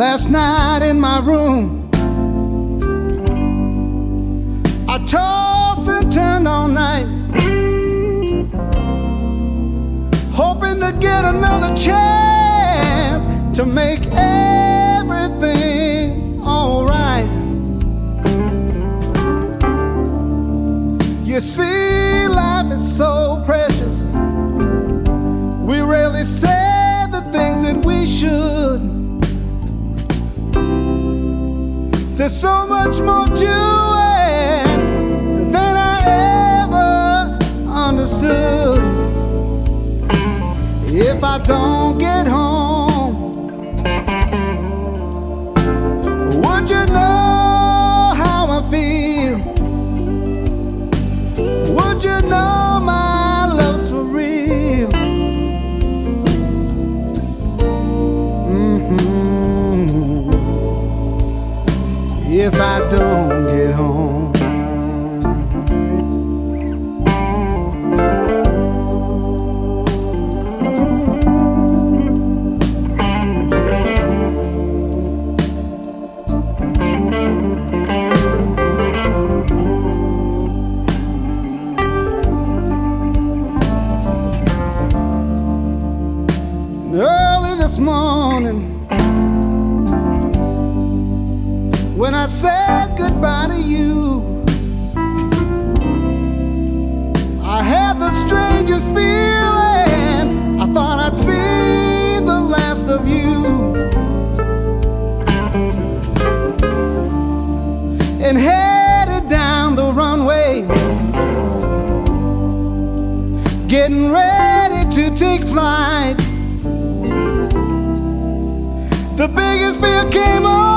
Last night in my room, I tossed and turned all night, hoping to get another chance to make everything alright. You see, life is so precious, we rarely say the things that we should. There's so much more to it than I ever understood. If I don't get home, would you know how I feel? Would you know my love's for real? If I don't get home. Early this morning, when I said goodbye to you, I had the strangest feeling. I thought I'd see the last of you, and headed down the runway, getting ready to take flight. The biggest fear came on.